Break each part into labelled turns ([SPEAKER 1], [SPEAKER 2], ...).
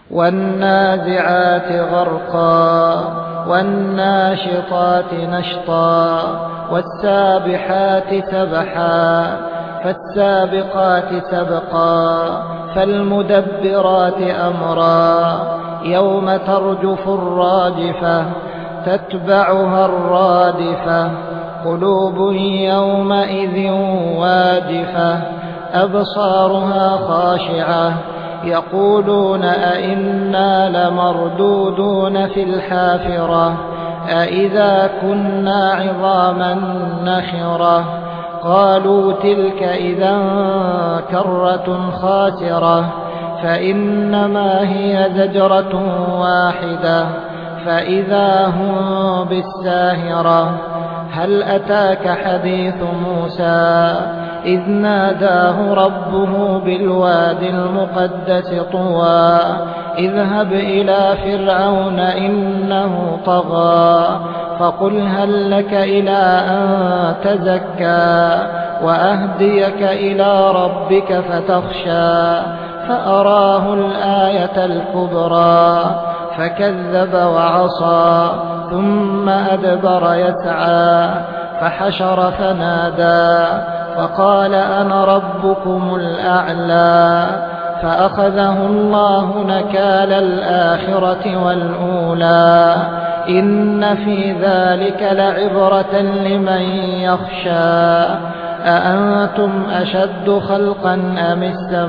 [SPEAKER 1] والنازعات غرقا والناشطات نشطا والسابحات سبحا فالسابقات سبقا فالمدبرات أمرا يوم ترجف الراجفة تتبعها الرادفة قلوب يومئذ واجفة أبصارها خاشعة يقولون أئنا لمردودون في الحافرة أئذا كنا عظاما نخرة قالوا تلك إذا كرة خاسرة فإنما هي زجرة واحدة فإذا هم بالساهرة هل أتاك حديث موسى إذ ناداه ربه بالواد المقدس طوى اذهب إلى فرعون إنه طغى فقل هل لك إلى أن تزكى وأهديك إلى ربك فتخشى فأراه الآية الكبرى فكذب وعصى ثم أدبر يسعى فحشر فنادى فقال أنا ربكم الأعلى فأخذه الله نكال الآخرة والأولى إن في ذلك لعبرة لمن يخشى أأنتم أشد خلقا أم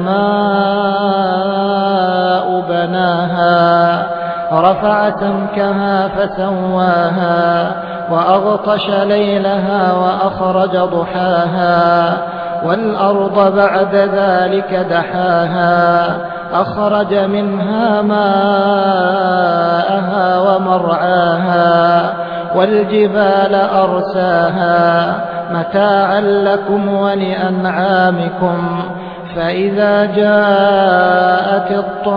[SPEAKER 1] السماء بناها رفع سمكها فسواها وأغطش ليلها وأخرج ضحاها والأرض بعد ذلك دحاها أخرج منها ماءها ومرعاها والجبال أرساها متاعا لكم ولأنعامكم فإذا جاءت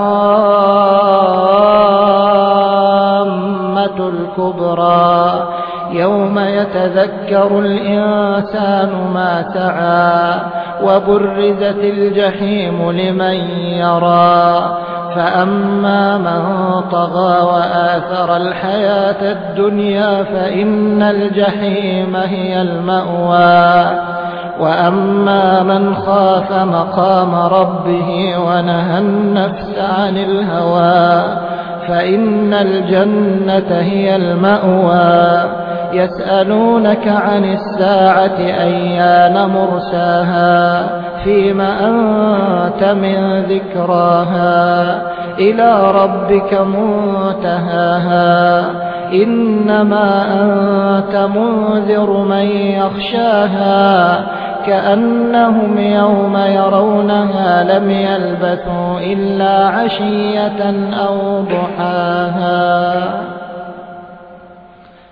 [SPEAKER 1] الطامة الكبرى يوم يتذكر الإنسان ما سعى وبرزت الجحيم لمن يرى فأما من طغى وآثر الحياة الدنيا فإن الجحيم هي المأوى وأما من خاف مقام ربه ونهى النفس عن الهوى فإن الجنة هي المأوى يسألونك عن الساعة أيان مرساها فيم أنت من ذكراها إلى ربك منتهاها إنما أنت منذر من يخشاها كأنهم يوم يرونها لم يلبثوا إلا عشية أو ضحاها.